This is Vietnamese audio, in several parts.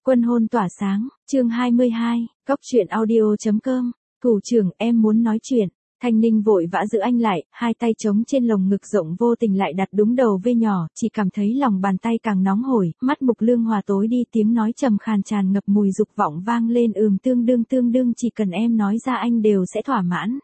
Quân hôn tỏa sáng, chương 22, Cóc truyện audio.com, thủ trưởng em muốn nói chuyện. Thanh Ninh vội vã giữ anh lại, hai tay chống trên lồng ngực rộng vô tình lại đặt đúng đầu V nhỏ, chỉ cảm thấy lòng bàn tay càng nóng hổi, mắt Mục Lương Hòa tối đi, tiếng nói trầm khàn tràn ngập mùi dục vọng vang lên, tương đương chỉ cần em nói ra anh đều sẽ thỏa mãn.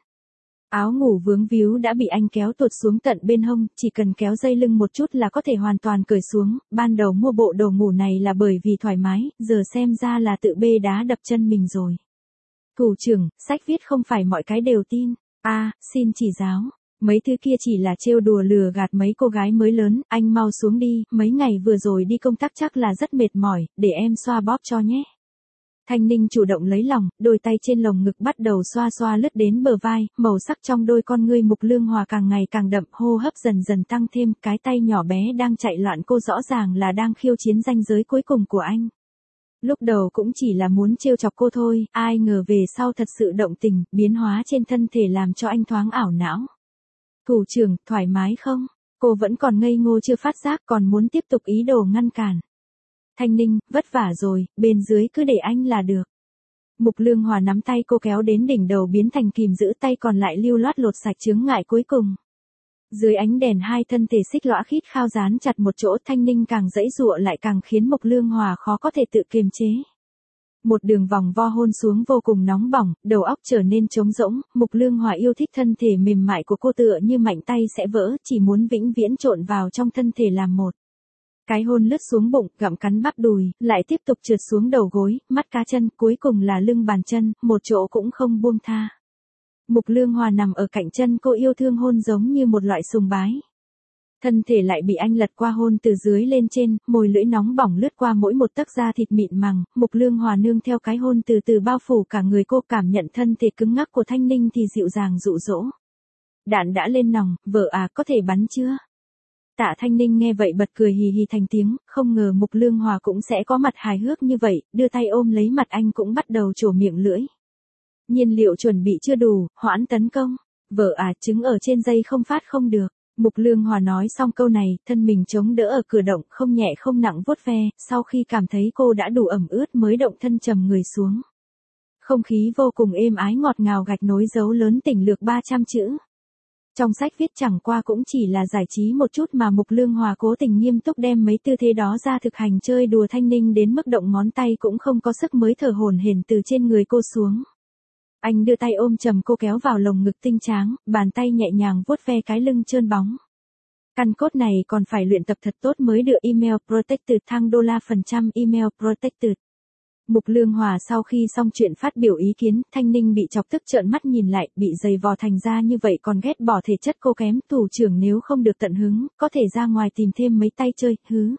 Áo ngủ vướng víu đã bị anh kéo tuột xuống tận bên hông, chỉ cần kéo dây lưng một chút là có thể hoàn toàn cởi xuống, ban đầu mua bộ đồ ngủ này là bởi vì thoải mái, giờ xem ra là tự bê đá đập chân mình rồi. Thủ trưởng, sách viết không phải mọi cái đều tin. Xin chỉ giáo. Mấy thứ kia chỉ là trêu đùa lừa gạt mấy cô gái mới lớn, anh mau xuống đi, mấy ngày vừa rồi đi công tác chắc là rất mệt mỏi, để em xoa bóp cho nhé. Thanh Ninh chủ động lấy lòng, đôi tay trên lồng ngực bắt đầu xoa xoa lướt đến bờ vai, màu sắc trong đôi con ngươi Mục Lương Hòa càng ngày càng đậm, hô hấp dần dần tăng thêm, cái tay nhỏ bé đang chạy loạn cô rõ ràng là đang khiêu chiến ranh giới cuối cùng của anh. Lúc đầu cũng chỉ là muốn trêu chọc cô thôi, ai ngờ về sau thật sự động tình, biến hóa trên thân thể làm cho anh thoáng ảo não. Thủ trưởng, thoải mái không? Cô vẫn còn ngây ngô chưa phát giác, còn muốn tiếp tục ý đồ ngăn cản. Thanh Ninh, vất vả rồi, bên dưới cứ để anh là được. Mục Lương Hòa nắm tay cô kéo đến đỉnh đầu biến thành kìm giữ, tay còn lại lưu loát lột sạch chướng ngại cuối cùng. Dưới ánh đèn hai thân thể xích lõa khít khao dán chặt một chỗ, Thanh Ninh càng giãy giụa lại càng khiến Mục Lương Hòa khó có thể tự kiềm chế. Một đường vòng vo hôn xuống vô cùng nóng bỏng, đầu óc trở nên trống rỗng, Mục Lương Hòa yêu thích thân thể mềm mại của cô tựa như mạnh tay sẽ vỡ, chỉ muốn vĩnh viễn trộn vào trong thân thể làm một. Cái hôn lướt xuống bụng, gặm cắn bắp đùi, lại tiếp tục trượt xuống đầu gối, mắt cá chân, cuối cùng là lưng bàn chân, một chỗ cũng không buông tha. Mục Lương Hòa nằm ở cạnh chân cô yêu thương hôn giống như một loại sùng bái. Thân thể lại bị anh lật qua hôn từ dưới lên trên, môi lưỡi nóng bỏng lướt qua mỗi một tấc da thịt mịn màng, Mục Lương Hòa nương theo cái hôn từ từ bao phủ cả người cô, cảm nhận thân thể cứng ngắc của Thanh Ninh thì dịu dàng dụ dỗ. Đạn đã lên nòng, vợ có thể bắn chưa? Tạ Thanh Ninh nghe vậy bật cười hì hì thành tiếng, không ngờ Mục Lương Hòa cũng sẽ có mặt hài hước như vậy, đưa tay ôm lấy mặt anh cũng bắt đầu trổ miệng lưỡi. Nhiên liệu chuẩn bị chưa đủ, hoãn tấn công. Vợ trứng ở trên dây không phát không được. Mục Lương Hòa nói xong câu này, thân mình chống đỡ ở cửa động, không nhẹ không nặng vuốt ve, sau khi cảm thấy cô đã đủ ẩm ướt mới động thân trầm người xuống. Không khí vô cùng êm ái ngọt ngào, gạch nối dấu lớn tỉnh lược 300 chữ. Trong sách viết chẳng qua cũng chỉ là giải trí một chút mà Mục Lương Hòa cố tình nghiêm túc đem mấy tư thế đó ra thực hành, chơi đùa Thanh Ninh đến mức động ngón tay cũng không có sức mới thở hổn hển từ trên người cô xuống. Anh đưa tay ôm chầm cô kéo vào lồng ngực tinh tráng, bàn tay nhẹ nhàng vuốt ve cái lưng trơn bóng. Căn cốt này còn phải luyện tập thật tốt mới được. Email protected thăng $, email protected. Mục Lương Hòa sau khi xong chuyện phát biểu ý kiến, Thanh Ninh bị chọc tức trợn mắt nhìn lại, bị giày vò thành ra như vậy còn ghét bỏ thể chất cô kém, thủ trưởng nếu không được tận hứng, có thể ra ngoài tìm thêm mấy tay chơi, hứ.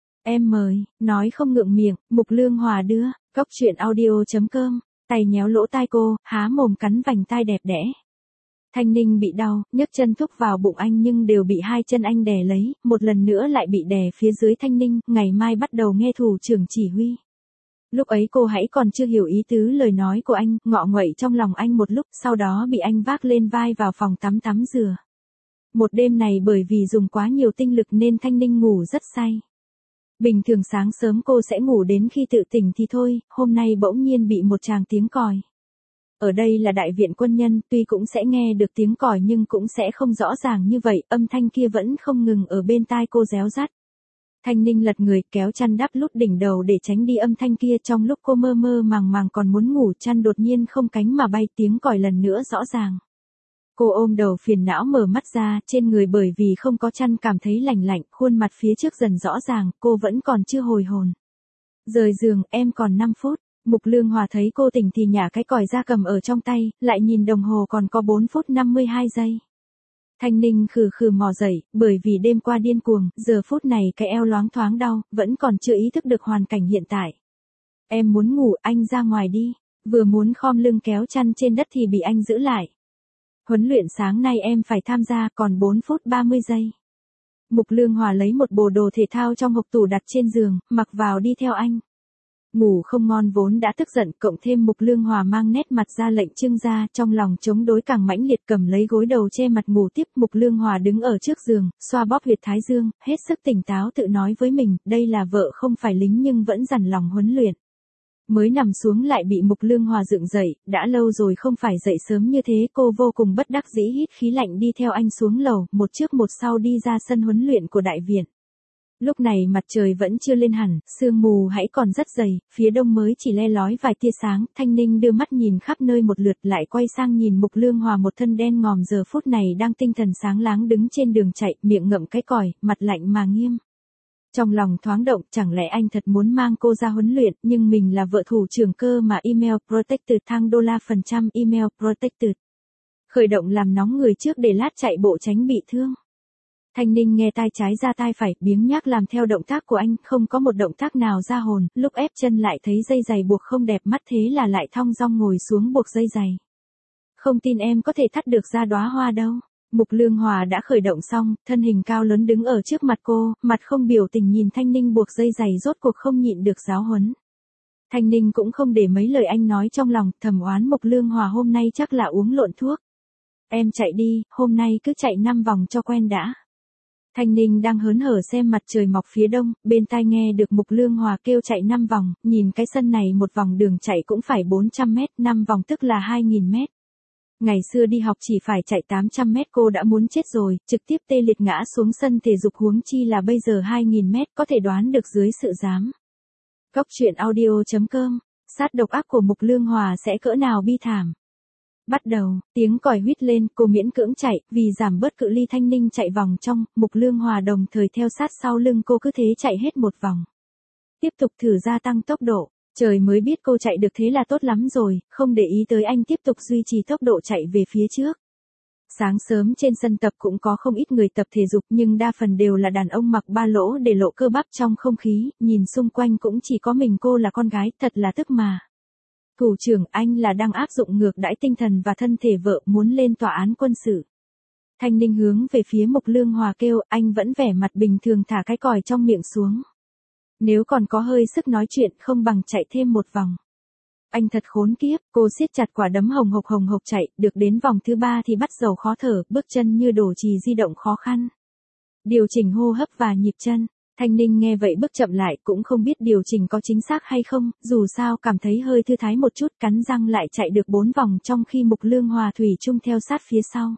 Em mời, nói không ngượng miệng, Mục Lương Hòa đưa, Cóc truyện audio.com, tay nhéo lỗ tai cô, há mồm cắn vành tai đẹp đẽ. Thanh Ninh bị đau, nhấc chân thúc vào bụng anh nhưng đều bị hai chân anh đè lấy, một lần nữa lại bị đè phía dưới. Thanh Ninh, ngày mai bắt đầu nghe thủ trưởng chỉ huy. Lúc ấy cô hãy còn chưa hiểu ý tứ lời nói của anh, ngọ nguậy trong lòng anh một lúc, sau đó bị anh vác lên vai vào phòng tắm tắm rửa. Một đêm này bởi vì dùng quá nhiều tinh lực nên Thanh Ninh ngủ rất say. Bình thường sáng sớm cô sẽ ngủ đến khi tự tỉnh thì thôi, hôm nay bỗng nhiên bị một tràng tiếng còi. Ở đây là đại viện quân nhân, tuy cũng sẽ nghe được tiếng còi nhưng cũng sẽ không rõ ràng như vậy, âm thanh kia vẫn không ngừng ở bên tai cô réo rắt. Thanh Ninh lật người, kéo chăn đắp lút đỉnh đầu để tránh đi âm thanh kia, trong lúc cô mơ mơ màng màng còn muốn ngủ, chăn đột nhiên không cánh mà bay, tiếng còi lần nữa rõ ràng. Cô ôm đầu phiền não mở mắt ra, trên người bởi vì không có chăn cảm thấy lạnh lạnh, khuôn mặt phía trước dần rõ ràng, cô vẫn còn chưa hồi hồn. Rời giường, em còn 5 phút. Mục Lương Hòa thấy cô tỉnh thì nhả cái còi ra cầm ở trong tay, lại nhìn đồng hồ còn có 4 phút 52 giây. Thanh Ninh khừ khừ mò dậy, bởi vì đêm qua điên cuồng, giờ phút này cái eo loáng thoáng đau, vẫn còn chưa ý thức được hoàn cảnh hiện tại. Em muốn ngủ, anh ra ngoài đi. Vừa muốn khom lưng kéo chăn trên đất thì bị anh giữ lại. Huấn luyện sáng nay em phải tham gia, còn 4 phút 30 giây. Mục Lương Hòa lấy một bộ đồ thể thao trong hộc tủ đặt trên giường, mặc vào đi theo anh. Ngủ không ngon vốn đã tức giận, cộng thêm Mục Lương Hòa mang nét mặt ra lệnh trưng ra, trong lòng chống đối càng mãnh liệt, cầm lấy gối đầu che mặt ngủ tiếp. Mục Lương Hòa đứng ở trước giường, xoa bóp huyệt thái dương, hết sức tỉnh táo tự nói với mình, đây là vợ không phải lính nhưng vẫn dằn lòng huấn luyện. Mới nằm xuống lại bị Mục Lương Hòa dựng dậy, đã lâu rồi không phải dậy sớm như thế, cô vô cùng bất đắc dĩ hít khí lạnh đi theo anh xuống lầu, một trước một sau đi ra sân huấn luyện của đại viện. Lúc này mặt trời vẫn chưa lên hẳn, sương mù hãy còn rất dày, phía đông mới chỉ le lói vài tia sáng, Thanh Ninh đưa mắt nhìn khắp nơi một lượt lại quay sang nhìn Mục Lương Hòa một thân đen ngòm giờ phút này đang tinh thần sáng láng đứng trên đường chạy, miệng ngậm cái còi, mặt lạnh mà nghiêm. Trong lòng thoáng động, chẳng lẽ anh thật muốn mang cô ra huấn luyện, nhưng mình là vợ thủ trưởng cơ mà. Email protected thang $, email protected. Khởi động làm nóng người trước để lát chạy bộ tránh bị thương. Thanh Ninh nghe tai trái ra tai phải, biếng nhác làm theo động tác của anh, không có một động tác nào ra hồn, lúc ép chân lại thấy dây giày buộc không đẹp mắt thế là lại thong dong ngồi xuống buộc dây giày. Không tin em có thể thắt được ra đóa hoa đâu. Mục Lương Hòa đã khởi động xong, thân hình cao lớn đứng ở trước mặt cô, mặt không biểu tình nhìn Thanh Ninh buộc dây giày rốt cuộc không nhịn được giáo huấn. Thanh Ninh cũng không để mấy lời anh nói trong lòng, thầm oán Mục Lương Hòa hôm nay chắc là uống lộn thuốc. Em chạy đi, hôm nay cứ chạy 5 vòng cho quen đã. Thanh Ninh đang hớn hở xem mặt trời mọc phía đông, bên tai nghe được Mục Lương Hòa kêu chạy 5 vòng, nhìn cái sân này một vòng đường chạy cũng phải 400 mét, 5 vòng tức là 2.000 mét. Ngày xưa đi học chỉ phải chạy 800 mét cô đã muốn chết rồi, trực tiếp tê liệt ngã xuống sân thể dục huống chi là bây giờ 2.000 mét có thể đoán được dưới sự giám. Góc truyện audio.com, sát độc ác của Mục Lương Hòa sẽ cỡ nào bi thảm. Bắt đầu, tiếng còi huýt lên, cô miễn cưỡng chạy, vì giảm bớt cự ly Thanh Ninh chạy vòng trong, Mục Lương Hòa đồng thời theo sát sau lưng cô cứ thế chạy hết một vòng. Tiếp tục thử gia tăng tốc độ, trời mới biết cô chạy được thế là tốt lắm rồi, không để ý tới anh tiếp tục duy trì tốc độ chạy về phía trước. Sáng sớm trên sân tập cũng có không ít người tập thể dục nhưng đa phần đều là đàn ông mặc ba lỗ để lộ cơ bắp trong không khí, nhìn xung quanh cũng chỉ có mình cô là con gái, thật là tức mà. Thủ trưởng, anh là đang áp dụng ngược đãi tinh thần và thân thể vợ, muốn lên tòa án quân sự. Thanh Ninh hướng về phía Mục Lương Hòa kêu, anh vẫn vẻ mặt bình thường thả cái còi trong miệng xuống. Nếu còn có hơi sức nói chuyện không bằng chạy thêm một vòng. Anh thật khốn kiếp, cô siết chặt quả đấm hồng hộc chạy, được đến vòng thứ 3 thì bắt đầu khó thở, bước chân như đổ chì di động khó khăn. Điều chỉnh hô hấp và nhịp chân. Thanh Ninh nghe vậy bước chậm lại, cũng không biết điều chỉnh có chính xác hay không, dù sao cảm thấy hơi thư thái một chút, cắn răng lại chạy được 4 vòng trong khi Mục Lương Hòa thủy chung theo sát phía sau.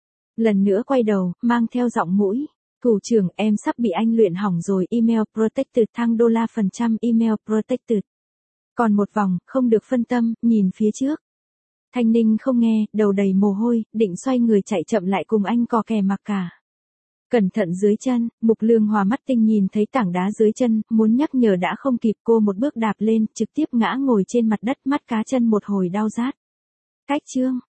Lần nữa quay đầu, mang theo giọng mũi. Thủ trưởng, em sắp bị anh luyện hỏng rồi. Email protected thang $, email protected. Còn một vòng, không được phân tâm, nhìn phía trước. Thanh Ninh không nghe, đầu đầy mồ hôi, định xoay người chạy chậm lại cùng anh cò kè mặc cả. Cẩn thận dưới chân, Mục Lương Hòa mắt tinh nhìn thấy tảng đá dưới chân, muốn nhắc nhở đã không kịp, cô một bước đạp lên, trực tiếp ngã ngồi trên mặt đất, mắt cá chân một hồi đau rát. Cách chương.